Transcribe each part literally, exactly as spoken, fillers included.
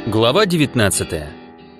Глава девятнадцатая.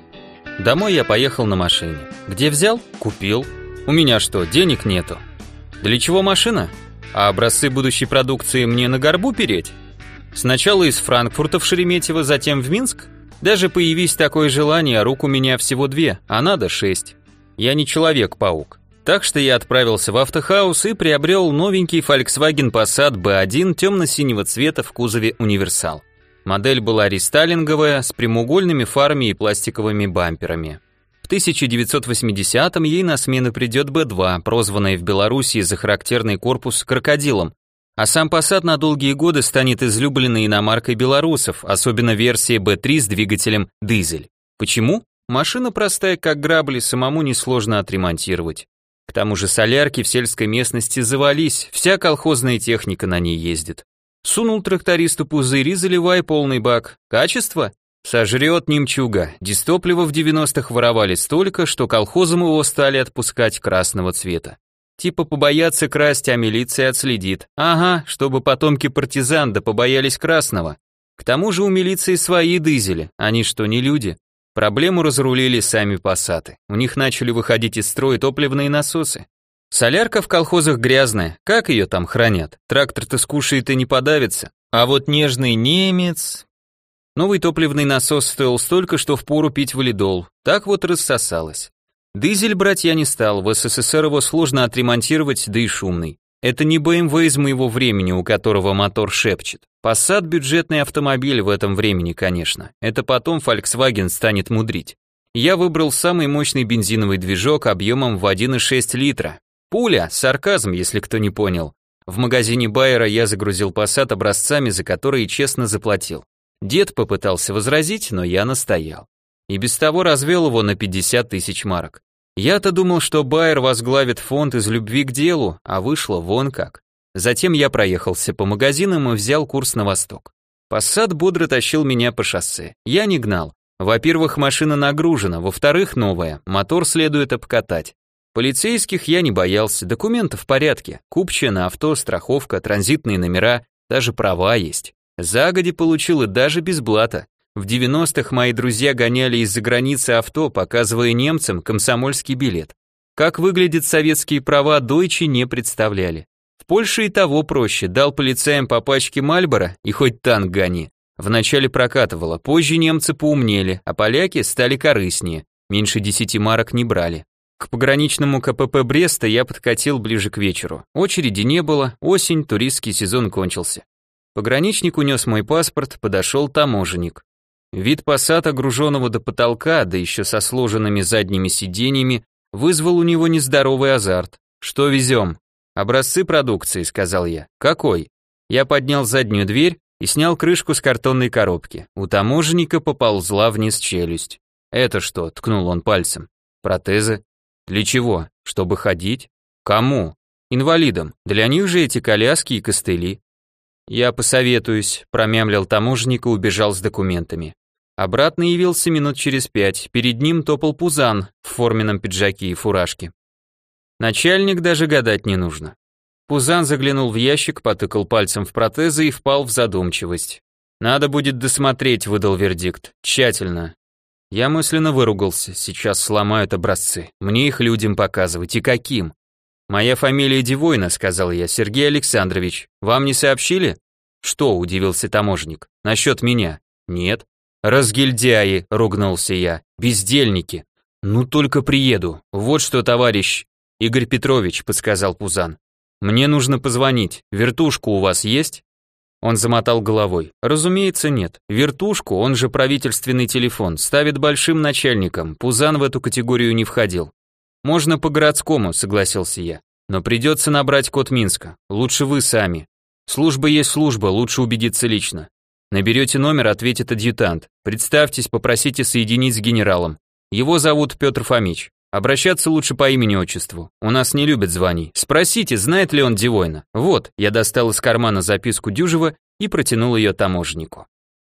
Домой я поехал на машине. Где взял? Купил. У меня что, денег нету? Для чего машина? А образцы будущей продукции мне на горбу переть? Сначала из Франкфурта в Шереметьево, затем в Минск? Даже появись такое желание, рук у меня всего две, а надо шесть. Я не Человек-паук. Так что я отправился в автохаус и приобрел новенький Volkswagen Passat бэ один темно-синего цвета в кузове универсал. Модель была рестайлинговая, с прямоугольными фарами и пластиковыми бамперами. В тысяча девятьсот восьмидесятом ей на смену придет бэ два, прозванная в Беларуси за характерный корпус крокодилом, а сам Passat на долгие годы станет излюбленной иномаркой белорусов, особенно версия бэ три с двигателем дизель. Почему? Машина простая, как грабли, самому несложно отремонтировать. К тому же солярки в сельской местности завались, вся колхозная техника на ней ездит. Сунул трактористу пузырь и заливай полный бак. Качество? Сожрет немчуга. Дистоплива в девяностых воровали столько, что колхозам его стали отпускать красного цвета. Типа побоятся красть, а милиция отследит. Ага, чтобы потомки партизан да побоялись красного. К тому же у милиции свои дизели, они что, не люди? Проблему разрулили сами пассаты. У них начали выходить из строя топливные насосы. Солярка в колхозах грязная, как ее там хранят? Трактор-то скушает и не подавится. А вот нежный немец... Новый топливный насос стоил столько, что впору пить валидол. Так вот рассосалось. Дизель брать я не стал, в эс эс эс эр его сложно отремонтировать, да и шумный. Это не бэ эм вэ из моего времени, у которого мотор шепчет. Passat бюджетный автомобиль в этом времени, конечно. Это потом Volkswagen станет мудрить. Я выбрал самый мощный бензиновый движок объемом в один и шесть литра. Пуля, сарказм, если кто не понял. В магазине Байера я загрузил Passat образцами, за которые честно заплатил. Дед попытался возразить, но я настоял. И без того развел его на пятьдесят тысяч марок. Я-то думал, что Байер возглавит фонд из любви к делу, а вышло вон как. Затем я проехался по магазинам и взял курс на восток. Passat бодро тащил меня по шоссе. Я не гнал. Во-первых, машина нагружена, во-вторых, новая, мотор следует обкатать. Полицейских я не боялся, документы в порядке, купчая на авто, страховка, транзитные номера, даже права есть. Загоди получил и даже без блата. В девяностых мои друзья гоняли из-за границы авто, показывая немцам комсомольский билет. Как выглядят советские права, дойчи не представляли. В Польше и того проще, дал полицаям по пачке Мальборо и хоть танк гони. Вначале прокатывало, позже немцы поумнели, а поляки стали корыстнее, меньше десяти марок не брали. К пограничному ка пэ пэ Бреста я подкатил ближе к вечеру. Очереди не было, осень, туристский сезон кончился. Пограничник унес мой паспорт, подошел таможенник. Вид Пассата, груженного до потолка, да еще со сложенными задними сиденьями, вызвал у него нездоровый азарт. «Что везем?» «Образцы продукции», — сказал я. «Какой?» Я поднял заднюю дверь и снял крышку с картонной коробки. У таможенника поползла вниз челюсть. «Это что?» — ткнул он пальцем. «Протезы». «Для чего? Чтобы ходить?» «Кому?» «Инвалидам. Для них же эти коляски и костыли». «Я посоветуюсь», — промямлил таможенник и убежал с документами. Обратно явился минут через пять, перед ним топал Пузан в форменном пиджаке и фуражке. Начальник даже гадать не нужно. Пузан заглянул в ящик, потыкал пальцем в протезы и впал в задумчивость. «Надо будет досмотреть», — выдал вердикт, — «тщательно». Я мысленно выругался, сейчас сломают образцы, мне их людям показывать, и каким? «Моя фамилия Дивойна», — сказал я, — «Сергей Александрович. Вам не сообщили?» «Что?» — удивился таможенник. «Насчет меня?» «Нет». «Разгильдяи», — ругнулся я, — «бездельники». «Ну только приеду. Вот что, товарищ». «Игорь Петрович», — подсказал Пузан. «Мне нужно позвонить. Вертушку у вас есть?» Он замотал головой. «Разумеется, нет. Вертушку, он же правительственный телефон, ставит большим начальникам. Пузан в эту категорию не входил». «Можно по городскому», — согласился я. «Но придется набрать код Минска. Лучше вы сами. Служба есть служба, лучше убедиться лично. Наберете номер, ответит адъютант. Представьтесь, попросите соединить с генералом. Его зовут Петр Фомич. Обращаться лучше по имени-отчеству. У нас не любят званий. Спросите, знает ли он Дивойна. Вот», я достал из кармана записку Дюжева и протянул ее таможеннику.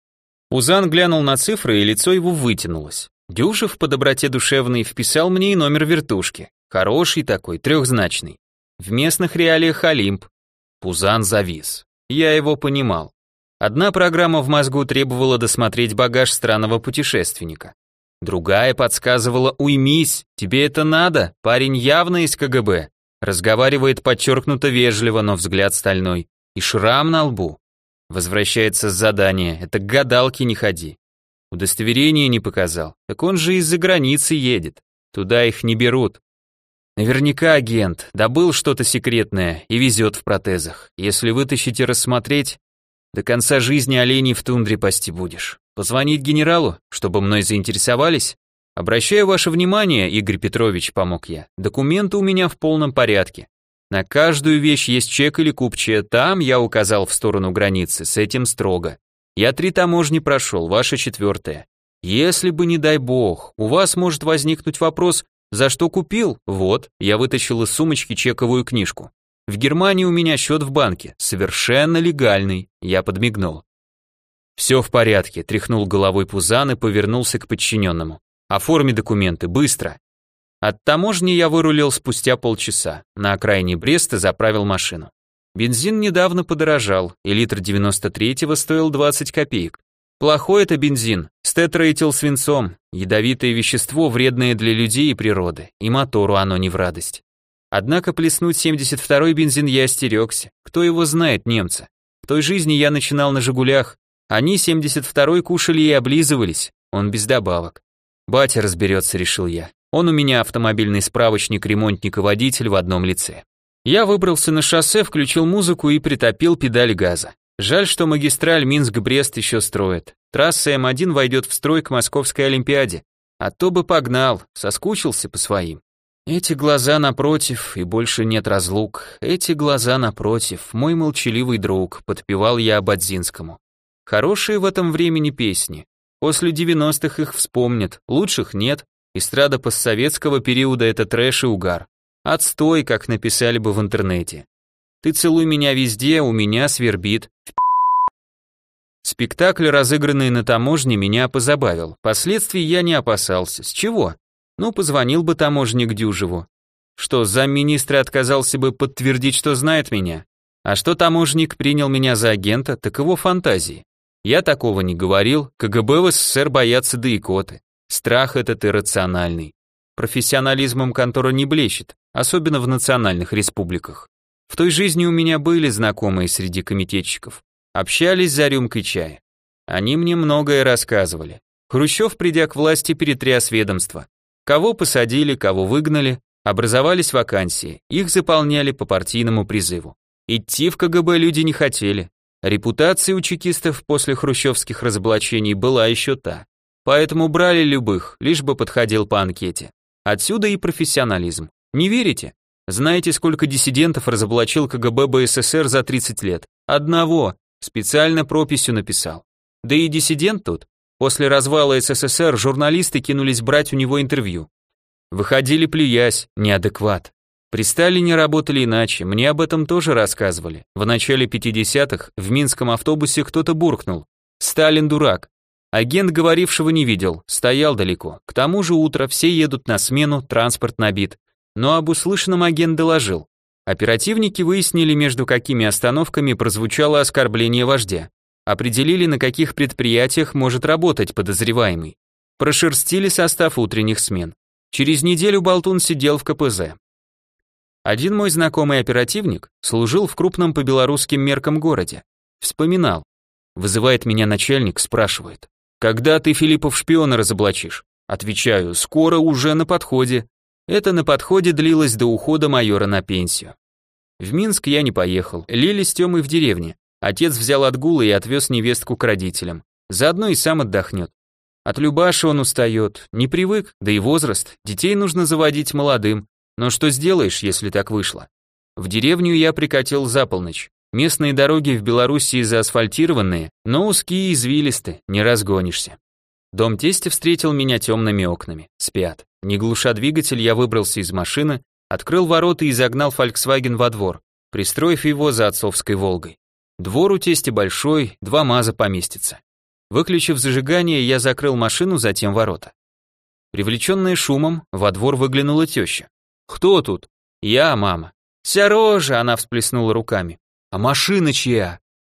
Пузан глянул на цифры, и лицо его вытянулось. Дюжев по доброте душевной вписал мне и номер вертушки. Хороший такой, трехзначный. В местных реалиях Олимп. Пузан завис. Я его понимал. Одна программа в мозгу требовала досмотреть багаж странного путешественника. Другая подсказывала: уймись, тебе это надо, парень явно из ка гэ бэ. Разговаривает подчеркнуто вежливо, но взгляд стальной. И шрам на лбу. Возвращается с задания, это к гадалке не ходи. Удостоверение не показал, так он же из-за границы едет. Туда их не берут. Наверняка агент, добыл что-то секретное и везет в протезах. Если вытащить и рассмотреть, до конца жизни оленей в тундре пасти будешь. Позвонить генералу, чтобы мной заинтересовались? Обращаю ваше внимание, Игорь Петрович, помог я. Документы у меня в полном порядке. На каждую вещь есть чек или купчая. Там я указал в сторону границы, с этим строго. Я три таможни прошел, ваша четвертая. Если бы, не дай бог, у вас может возникнуть вопрос, за что купил? Вот, я вытащил из сумочки чековую книжку. В Германии у меня счет в банке, совершенно легальный. Я подмигнул. Все в порядке, тряхнул головой Пузан и повернулся к подчиненному. Оформи документы, быстро. От таможни я вырулил спустя полчаса. На окраине Бреста заправил машину. Бензин недавно подорожал, и литр девяносто третьего стоил двадцать копеек. Плохой это бензин, с тетраэтилсвинцом, ядовитое вещество, вредное для людей и природы, и мотору оно не в радость. Однако плеснуть семьдесят второй бензин я остерегся. Кто его знает, немца? В той жизни я начинал на «Жигулях». Они семьдесят второй кушали и облизывались, он без добавок. Батя разберется, решил я. Он у меня автомобильный справочник, ремонтник и водитель в одном лице. Я выбрался на шоссе, включил музыку и притопил педаль газа. Жаль, что магистраль Минск-Брест еще строят. Трасса эм один войдет в строй к Московской Олимпиаде. А то бы погнал, соскучился по своим. Эти глаза напротив, и больше нет разлук. Эти глаза напротив, мой молчаливый друг, подпевал я Ободзинскому. Хорошие в этом времени песни. После девяностых их вспомнят, лучших нет. Эстрада постсоветского периода — это трэш и угар. Отстой, как написали бы в интернете. Ты целуй меня везде, у меня свербит. Спектакль, разыгранный на таможне, меня позабавил. Последствий я не опасался. С чего? Ну, позвонил бы таможник Дюжеву. Что, замминистра отказался бы подтвердить, что знает меня? А что таможник принял меня за агента, так его фантазии. Я такого не говорил, ка гэ бэ в эс эс эс эр боятся да икоты. Страх этот иррациональный. Профессионализмом контора не блещет, особенно в национальных республиках. В той жизни у меня были знакомые среди комитетчиков. Общались за рюмкой чая. Они мне многое рассказывали. Хрущев, придя к власти, перетряс ведомство. Кого посадили, кого выгнали, образовались вакансии, их заполняли по партийному призыву. Идти в ка гэ бэ люди не хотели. Репутация у чекистов после хрущевских разоблачений была еще та. Поэтому брали любых, лишь бы подходил по анкете. Отсюда и профессионализм. Не верите? Знаете, сколько диссидентов разоблачил ка гэ бэ бэ эс эс эс эр за тридцать лет? Одного. Специально прописью написал. Да и диссидент тут. После развала эс эс эс эр журналисты кинулись брать у него интервью. Выходили плюясь, неадекват. При Сталине работали иначе, мне об этом тоже рассказывали. В начале пятидесятых в минском автобусе кто-то буркнул: «Сталин дурак». Агент говорившего не видел, стоял далеко. К тому же утро, все едут на смену, транспорт набит. Но об услышанном агент доложил. Оперативники выяснили, между какими остановками прозвучало оскорбление вождя. Определили, на каких предприятиях может работать подозреваемый. Прошерстили состав утренних смен. Через неделю болтун сидел в ка пэ зэ. Один мой знакомый оперативник служил в крупном по белорусским меркам городе. Вспоминал. Вызывает меня начальник, спрашивает: «Когда ты Филиппов шпиона разоблачишь?» Отвечаю: «Скоро, уже на подходе». Это на подходе длилось до ухода майора на пенсию. В Минск я не поехал, Лили с Тёмой в деревне. Отец взял отгул и отвез невестку к родителям. Заодно и сам отдохнет. От Любаши он устает, не привык, да и возраст, детей нужно заводить молодым. Но что сделаешь, если так вышло? В деревню я прикатил за полночь. Местные дороги в Белоруссии заасфальтированные, но узкие и извилисты, не разгонишься. Дом тестя встретил меня темными окнами. Спят. Не глуша двигатель, я выбрался из машины, открыл ворота и загнал Volkswagen во двор, пристроив его за отцовской Волгой. Двор у тестя большой, два МАЗа поместится. Выключив зажигание, я закрыл машину, затем ворота. Привлеченная шумом, во двор выглянула теща. «Кто тут?» «Я, мама». «Сережа!» — она всплеснула руками. «А машина чья?»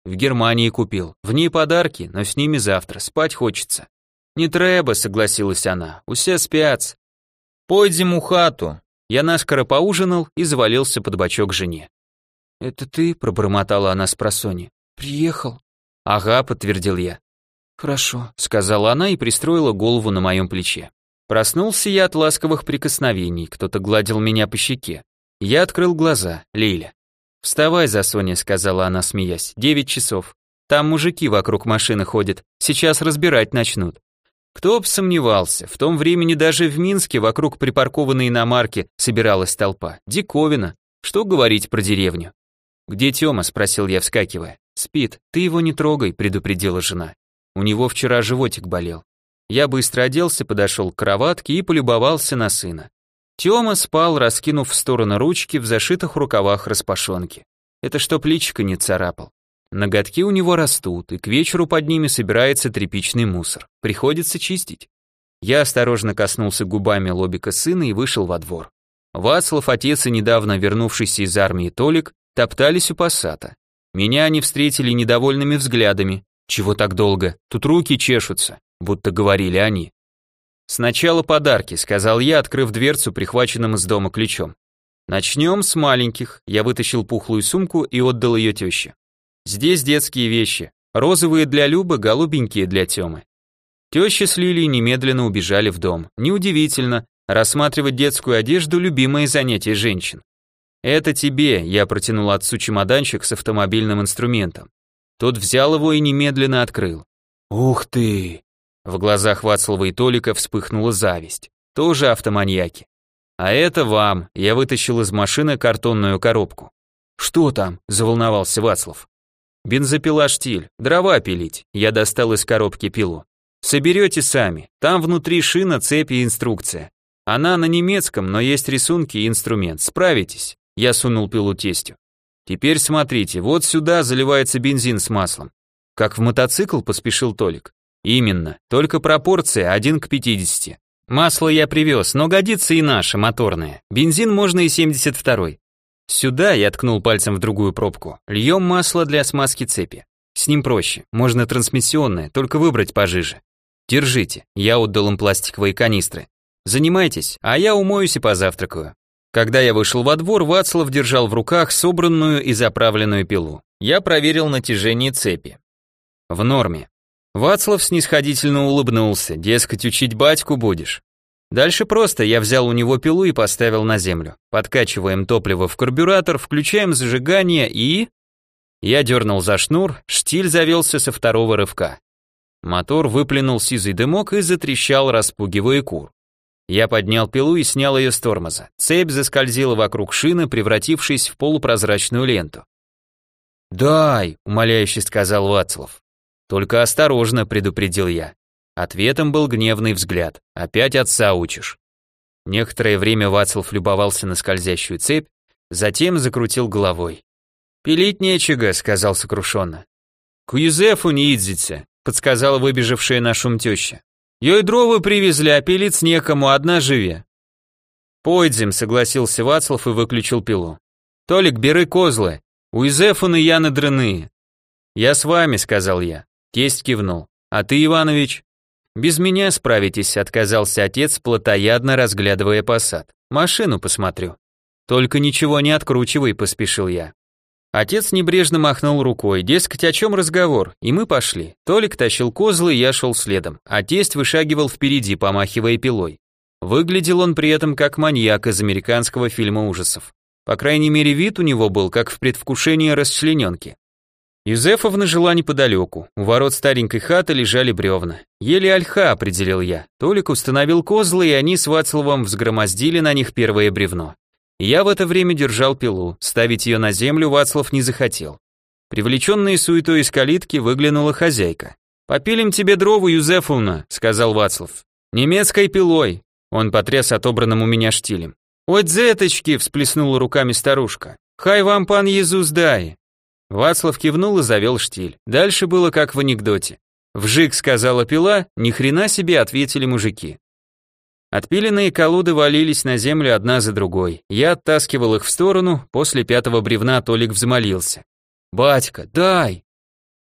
В Германии купил. В ней подарки, но с ними завтра, спать хочется. Не треба, согласилась она, усе спят. Пойдем у хату. Я наскоро поужинал и завалился под бочок жене. «Это ты?» — пробормотала она спросонья. «Приехал?» «Ага», — подтвердил я. «Хорошо», — сказала она и пристроила голову на моем плече. Проснулся я от ласковых прикосновений, кто-то гладил меня по щеке. Я открыл глаза, Лиля. «Вставай, Засоня», — сказала она, смеясь, — «девять часов. Там мужики вокруг машины ходят, сейчас разбирать начнут». Кто б сомневался, в том времени даже в Минске вокруг припаркованной иномарки собиралась толпа. Диковина, что говорить про деревню. «Где Тёма?» — спросил я, вскакивая. «Спит, ты его не трогай», — предупредила жена. «У него вчера животик болел». Я быстро оделся, подошел к кроватке и полюбовался на сына. Тёма спал, раскинув в сторону ручки в зашитых рукавах распашонки. Это чтоб личико не царапал. Ноготки у него растут, и к вечеру под ними собирается тряпичный мусор. Приходится чистить. Я осторожно коснулся губами лобика сына и вышел во двор. Вацлав, отец и недавно вернувшийся из армии Толик топтались у пассата. Меня они встретили недовольными взглядами. Чего так долго? Тут руки чешутся, будто говорили они. «Сначала подарки», — сказал я, открыв дверцу прихваченным из дома ключом. «Начнем с маленьких». Я вытащил пухлую сумку и отдал ее теще. «Здесь детские вещи. Розовые для Любы, голубенькие для Тёмы». Теща с Лилией немедленно убежали в дом. Неудивительно, рассматривать детскую одежду — любимое занятие женщин. «Это тебе», — я протянул отцу чемоданчик с автомобильным инструментом. Тот взял его и немедленно открыл. «Ух ты!» В глазах Вацлава и Толика вспыхнула зависть. Тоже автоманьяки. «А это вам», — я вытащил из машины картонную коробку. «Что там?» — заволновался Вацлав. «Бензопила «Штиль», дрова пилить». Я достал из коробки пилу. «Соберете сами. Там внутри шина, цепь и инструкция. Она на немецком, но есть рисунки и инструмент. Справитесь». Я сунул пилу тестю. «Теперь смотрите, вот сюда заливается бензин с маслом». «Как в мотоцикл?» — поспешил Толик. «Именно, только пропорция один к пятидесяти. Масло я привез, но годится и наше, моторное. Бензин можно и семьдесят второй. Сюда, я ткнул пальцем в другую пробку, льем масло для смазки цепи. С ним проще, можно трансмиссионное, только выбрать пожиже. Держите, я отдал им пластиковые канистры. Занимайтесь, а я умоюсь и позавтракаю». Когда я вышел во двор, Вацлав держал в руках собранную и заправленную пилу. Я проверил натяжение цепи. В норме. Вацлав снисходительно улыбнулся, дескать, учить батьку будешь. Дальше просто, я взял у него пилу и поставил на землю. Подкачиваем топливо в карбюратор, включаем зажигание и... Я дернул за шнур, штиль завелся со второго рывка. Мотор выплюнул сизый дымок и затрещал, распугивая кур. Я поднял пилу и снял ее с тормоза. Цепь заскользила вокруг шины, превратившись в полупрозрачную ленту. «Дай», — умоляюще сказал Вацлав. «Только осторожно», — предупредил я. Ответом был гневный взгляд. «Опять отца учишь». Некоторое время Вацлав любовался на скользящую цепь, затем закрутил головой. «Пилить нечего», — сказал сокрушенно. «К Юзефу не идзите», — подсказала выбежавшая на шум теща. «Ей дрова привезли, а пилить некому, одна живе». «Пойдем», — согласился Вацлав и выключил пилу. «Толик, бери козлы, у Юзефуны яны дряные». «Я с вами», — сказал я. Тесть кивнул. «А ты, Иванович?» «Без меня справитесь», — отказался отец, плотоядно разглядывая посад. «Машину посмотрю». «Только ничего не откручивай», — поспешил я. Отец небрежно махнул рукой, дескать, о чем разговор, и мы пошли. Толик тащил козлы, я шел следом, а тесть вышагивал впереди, помахивая пилой. Выглядел он при этом как маньяк из американского фильма ужасов. По крайней мере, вид у него был, как в предвкушении расчлененки. Юзефовна жила неподалеку, у ворот старенькой хаты лежали бревна. Еле ольха, определил я. Толик установил козлы, и они с Вацлавом взгромоздили на них первое бревно. Я в это время держал пилу, ставить ее на землю Вацлав не захотел. Привлеченная суетой из калитки выглянула хозяйка. «Попилим тебе дрову, Юзефовна», — сказал Вацлав. «Немецкой пилой», — он потряс отобранным у меня штилем. «Ой, дзеточки», — всплеснула руками старушка. «Хай вам пан Иисус дай». Вацлав кивнул и завел штиль. Дальше было как в анекдоте. «Вжик», — сказала пила, ни хрена себе, ответили мужики. Отпиленные колоды валились на землю одна за другой. Я оттаскивал их в сторону, после пятого бревна Толик взмолился. «Батька, дай!»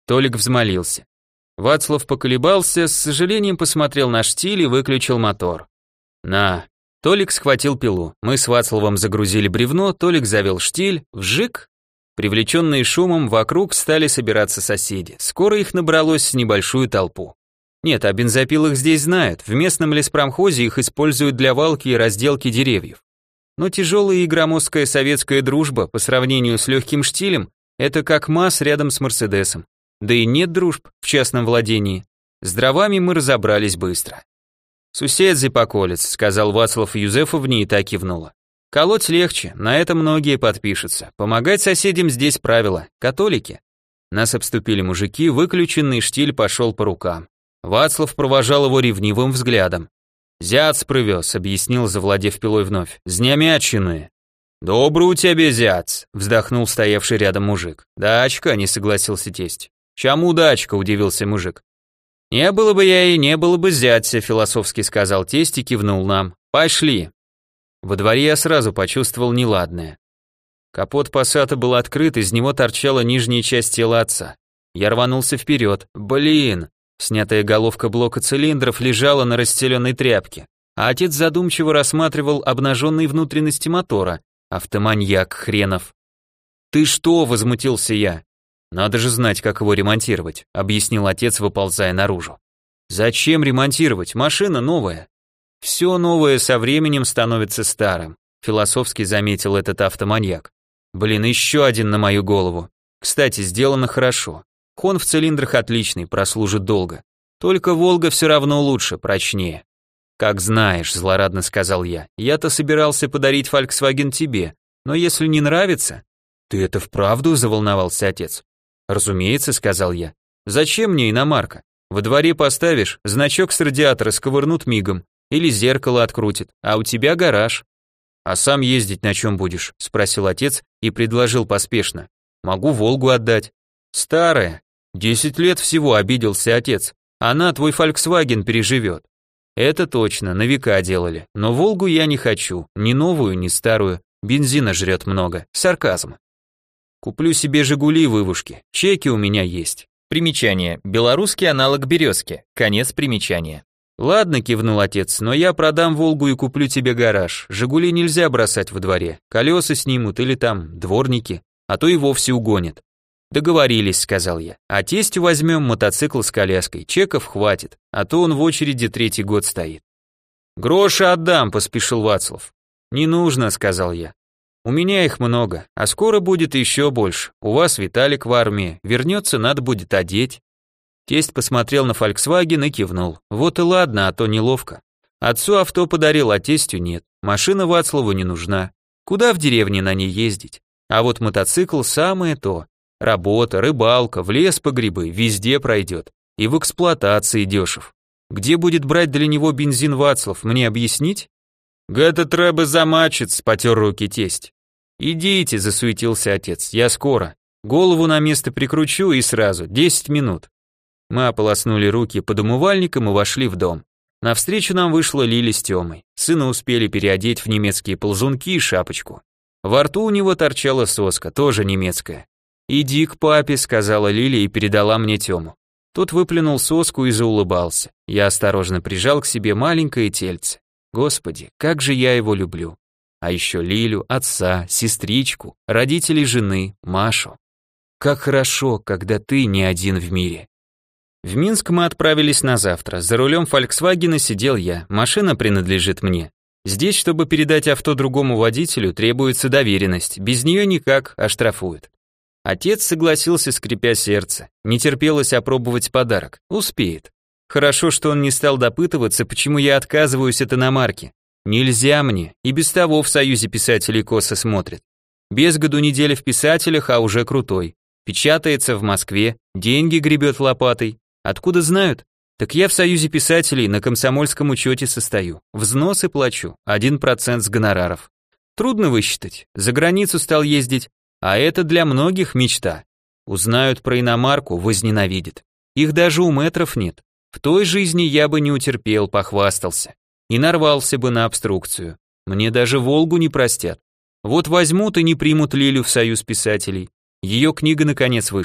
Толик взмолился. Вацлав поколебался, с сожалением посмотрел на штиль и выключил мотор. «На». Толик схватил пилу. Мы с Вацлавом загрузили бревно, Толик завел штиль, вжик. Привлеченные шумом, вокруг стали собираться соседи. Скоро их набралось небольшую толпу. Нет, о бензопилах здесь знают, в местном леспромхозе их используют для валки и разделки деревьев. Но тяжелая и громоздкая советская дружба по сравнению с легким штилем – это как МАЗ рядом с Мерседесом. Да и нет дружб в частном владении. С дровами мы разобрались быстро. «Суседзи поколец», — сказал Вацлав Юзефовне и та кивнула. «Колоть легче, на это многие подпишутся. Помогать соседям здесь правило, католики». Нас обступили мужики, выключенный штиль пошел по рукам. Вацлав провожал его ревнивым взглядом. «Зяц привез», — объяснил, завладев пилой вновь. «Знямячины». «Добрый у тебя зяц», — вздохнул стоявший рядом мужик. «Дачка», — не согласился тесть. «Чему дачка?» — удивился мужик. «Не было бы я и не было бы зятя», — философски сказал тесть и кивнул нам. «Пошли». Во дворе я сразу почувствовал неладное. Капот Пассата был открыт, из него торчала нижняя часть тела отца. Я рванулся вперед. Блин! Снятая головка блока цилиндров лежала на расстеленной тряпке, а отец задумчиво рассматривал обнаженные внутренности мотора. Автоманьяк хренов. «Ты что?» — возмутился я. «Надо же знать, как его ремонтировать», — объяснил отец, выползая наружу. «Зачем ремонтировать? Машина новая». «Все новое со временем становится старым», — философски заметил этот автоманьяк. «Блин, еще один на мою голову. Кстати, сделано хорошо. Хон в цилиндрах отличный, прослужит долго. Только Волга все равно лучше, прочнее». «Как знаешь», — злорадно сказал я. «Я-то собирался подарить Volkswagen тебе, но если не нравится...» «Ты это вправду?» — заволновался отец. «Разумеется», — сказал я. «Зачем мне иномарка? Во дворе поставишь, значок с радиатора сковырнут мигом, или зеркало открутит, а у тебя гараж». «А сам ездить на чем будешь?» — спросил отец и предложил поспешно. «Могу Волгу отдать». «Старая. Десять лет всего», — обиделся отец. «Она твой Volkswagen переживет». «Это точно, на века делали, но Волгу я не хочу, ни новую, ни старую, бензина жрет много, сарказм». «Куплю себе Жигули вывушки, чеки у меня есть». Примечание. Белорусский аналог березки. Конец примечания. «Ладно», — кивнул отец, — «но я продам Волгу и куплю тебе гараж. Жигули нельзя бросать во дворе, колеса снимут или там дворники, а то и вовсе угонят». «Договорились», — сказал я, — «а тестю возьмем мотоцикл с коляской, чеков хватит, а то он в очереди третий год стоит». «Гроши отдам», — поспешил Вацлав. «Не нужно», — сказал я. «У меня их много, а скоро будет еще больше. У вас Виталик в армии, вернется, надо будет одеть». Тесть посмотрел на Volkswagen и кивнул. «Вот и ладно, а то неловко. Отцу авто подарил, а тестю нет. Машина Вацлаву не нужна. Куда в деревне на ней ездить? А вот мотоцикл самое то. Работа, рыбалка, в лес по грибы, везде пройдет. И в эксплуатации дешев. Где будет брать для него бензин Вацлав, мне объяснить?» «Гэта трэба замачыць», — потер руки тесть. «Идите», — засуетился отец, — «я скоро. Голову на место прикручу и сразу, десять минут». Мы ополоснули руки под умывальником и вошли в дом. Навстречу нам вышла Лиля с Тёмой. Сына успели переодеть в немецкие ползунки и шапочку. Во рту у него торчала соска, тоже немецкая. «Иди к папе», — сказала Лиля и передала мне Тёму. Тот выплюнул соску и заулыбался. Я осторожно прижал к себе маленькое тельце. Господи, как же я его люблю. А еще Лилю, отца, сестричку, родителей жены, Машу. Как хорошо, когда ты не один в мире. В Минск мы отправились на завтра. За рулем Фольксвагена сидел я, машина принадлежит мне. Здесь, чтобы передать авто другому водителю, требуется доверенность, без нее никак, оштрафуют. Отец согласился, скрипя сердце, не терпелось опробовать подарок, успеет. Хорошо, что он не стал допытываться, почему я отказываюсь от иномарки. Нельзя мне, и без того в Союзе писателей косо смотрят. Без году неделя в писателях, а уже крутой. Печатается в Москве, деньги гребет лопатой. Откуда знают? Так я в Союзе писателей на комсомольском учете состою, взносы плачу, один процент с гонораров. Трудно высчитать, за границу стал ездить, а это для многих мечта. Узнают про иномарку, возненавидят. Их даже у мэтров нет. В той жизни я бы не утерпел, похвастался. И нарвался бы на обструкцию. Мне даже Волгу не простят. Вот возьмут и не примут Лилю в Союз писателей. Ее книга наконец вышла.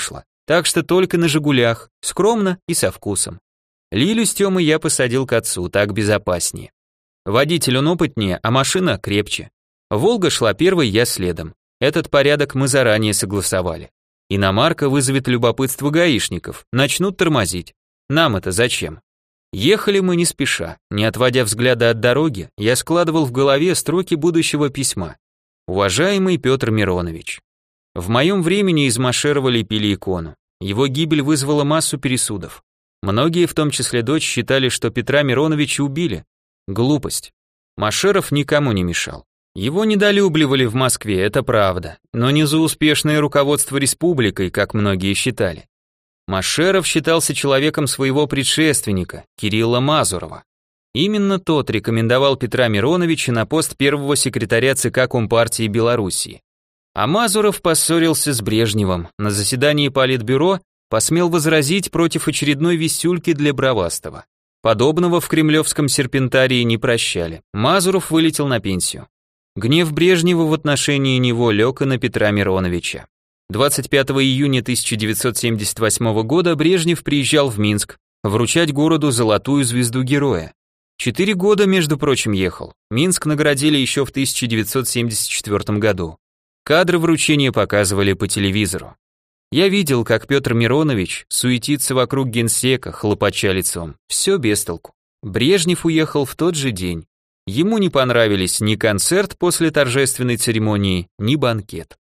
Так что только на «Жигулях», скромно и со вкусом. Лилю с Тёмой я посадил к отцу, так безопаснее. Водитель он опытнее, а машина крепче. «Волга» шла первой, я следом. Этот порядок мы заранее согласовали. Иномарка вызовет любопытство гаишников, начнут тормозить. Нам это зачем? Ехали мы не спеша, не отводя взгляда от дороги, я складывал в голове строки будущего письма. Уважаемый Петр Миронович, в моем времени из Машерова лепили икону. Его гибель вызвала массу пересудов. Многие, в том числе дочь, считали, что Петра Мироновича убили. Глупость. Машеров никому не мешал. Его недолюбливали в Москве, это правда, но не за успешное руководство республикой, как многие считали. Машеров считался человеком своего предшественника, Кирилла Мазурова. Именно тот рекомендовал Петра Мироновича на пост первого секретаря ЦК Компартии Белоруссии. А Мазуров поссорился с Брежневым, на заседании Политбюро посмел возразить против очередной висюльки для Бравастова. Подобного в кремлевском серпентарии не прощали, Мазуров вылетел на пенсию. Гнев Брежнева в отношении него лег и на Петра Мироновича. двадцать пятого июня тысяча девятьсот семьдесят восьмого года Брежнев приезжал в Минск вручать городу золотую звезду героя. Четыре года, между прочим, ехал. Минск наградили еще в тысяча девятьсот семьдесят четвёртом году. Кадры вручения показывали по телевизору. Я видел, как Петр Миронович суетится вокруг генсека, хлопача лицом. Все без толку. Брежнев уехал в тот же день. Ему не понравились ни концерт после торжественной церемонии, ни банкет.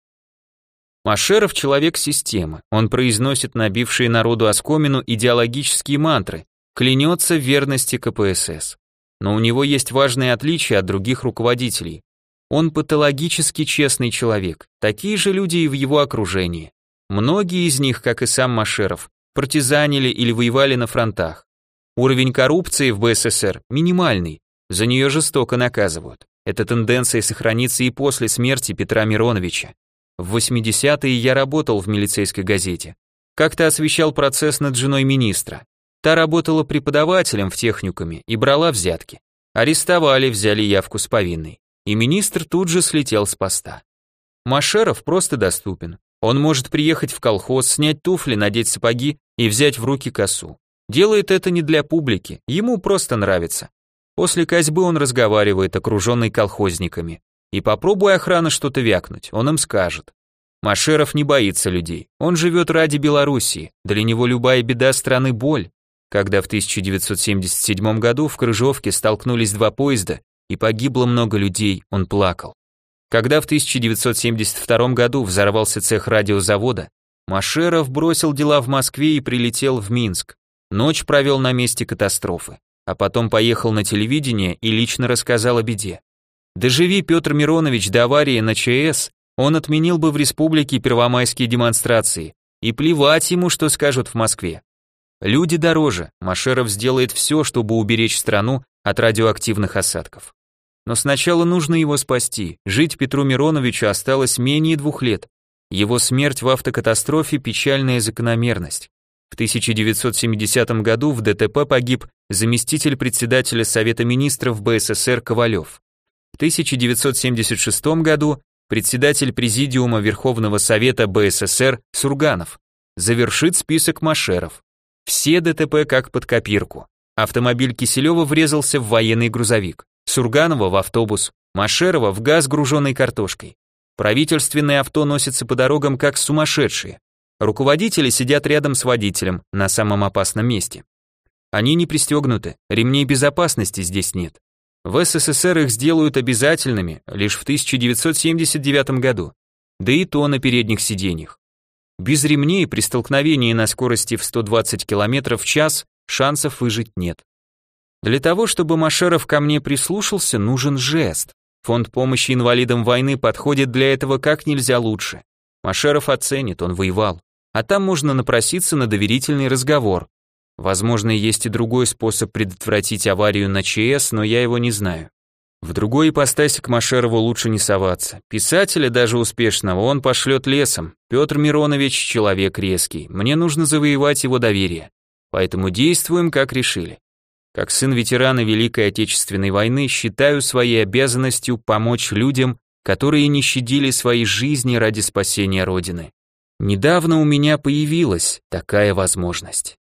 Машеров человек системы, он произносит набившие народу оскомину идеологические мантры, клянется в верности ка пэ эс эс. Но у него есть важные отличия от других руководителей. Он патологически честный человек, такие же люди и в его окружении. Многие из них, как и сам Машеров, партизанили или воевали на фронтах. Уровень коррупции в бэ эс эс эр минимальный, за нее жестоко наказывают. Эта тенденция сохранится и после смерти Петра Мироновича. В восьмидесятые я работал в милицейской газете. Как-то освещал процесс над женой министра. Та работала преподавателем в техникуме и брала взятки. Арестовали, взяли явку с повинной. И министр тут же слетел с поста. Машеров просто доступен. Он может приехать в колхоз, снять туфли, надеть сапоги и взять в руки косу. Делает это не для публики, ему просто нравится. После косьбы он разговаривает, окруженный колхозниками. И попробуй охрана что-то вякнуть, он им скажет. Машеров не боится людей, он живет ради Белоруссии, для него любая беда страны боль. Когда в тысяча девятьсот семьдесят седьмом году в Крыжовке столкнулись два поезда и погибло много людей, он плакал. Когда в тысяча девятьсот семьдесят втором году взорвался цех радиозавода, Машеров бросил дела в Москве и прилетел в Минск. Ночь провел на месте катастрофы, а потом поехал на телевидение и лично рассказал о беде. Доживи Петр Миронович до аварии на че эс, он отменил бы в республике первомайские демонстрации, и плевать ему, что скажут в Москве. Люди дороже, Машеров сделает все, чтобы уберечь страну от радиоактивных осадков. Но сначала нужно его спасти, жить Петру Мироновичу осталось менее двух лет. Его смерть в автокатастрофе – печальная закономерность. В тысяча девятьсот семидесятом году в дэ тэ пэ погиб заместитель председателя Совета министров бэ эс эс эр Ковалев. В тысяча девятьсот семьдесят шестом году председатель Президиума Верховного Совета бэ эс эс эр Сурганов. Завершит список Машеров. Все дэ тэ пэ как под копирку. Автомобиль Киселева врезался в военный грузовик, Сурганова в автобус, Машерова в газ, груженный картошкой. Правительственные авто носятся по дорогам как сумасшедшие. Руководители сидят рядом с водителем на самом опасном месте. Они не пристегнуты, ремней безопасности здесь нет. В эс эс эс эр их сделают обязательными лишь в тысяча девятьсот семьдесят девятом году, да и то на передних сиденьях. Без ремней при столкновении на скорости в сто двадцать километров в час шансов выжить нет. Для того, чтобы Машеров ко мне прислушался, нужен жест. Фонд помощи инвалидам войны подходит для этого как нельзя лучше. Машеров оценит, он воевал. А там можно напроситься на доверительный разговор. Возможно, есть и другой способ предотвратить аварию на че эс, но я его не знаю. В другой ипостаси к Машерову лучше не соваться. Писателя, даже успешного, он пошлет лесом. Петр Миронович человек резкий, мне нужно завоевать его доверие. Поэтому действуем, как решили. Как сын ветерана Великой Отечественной войны считаю своей обязанностью помочь людям, которые не щадили свои жизни ради спасения Родины. Недавно у меня появилась такая возможность.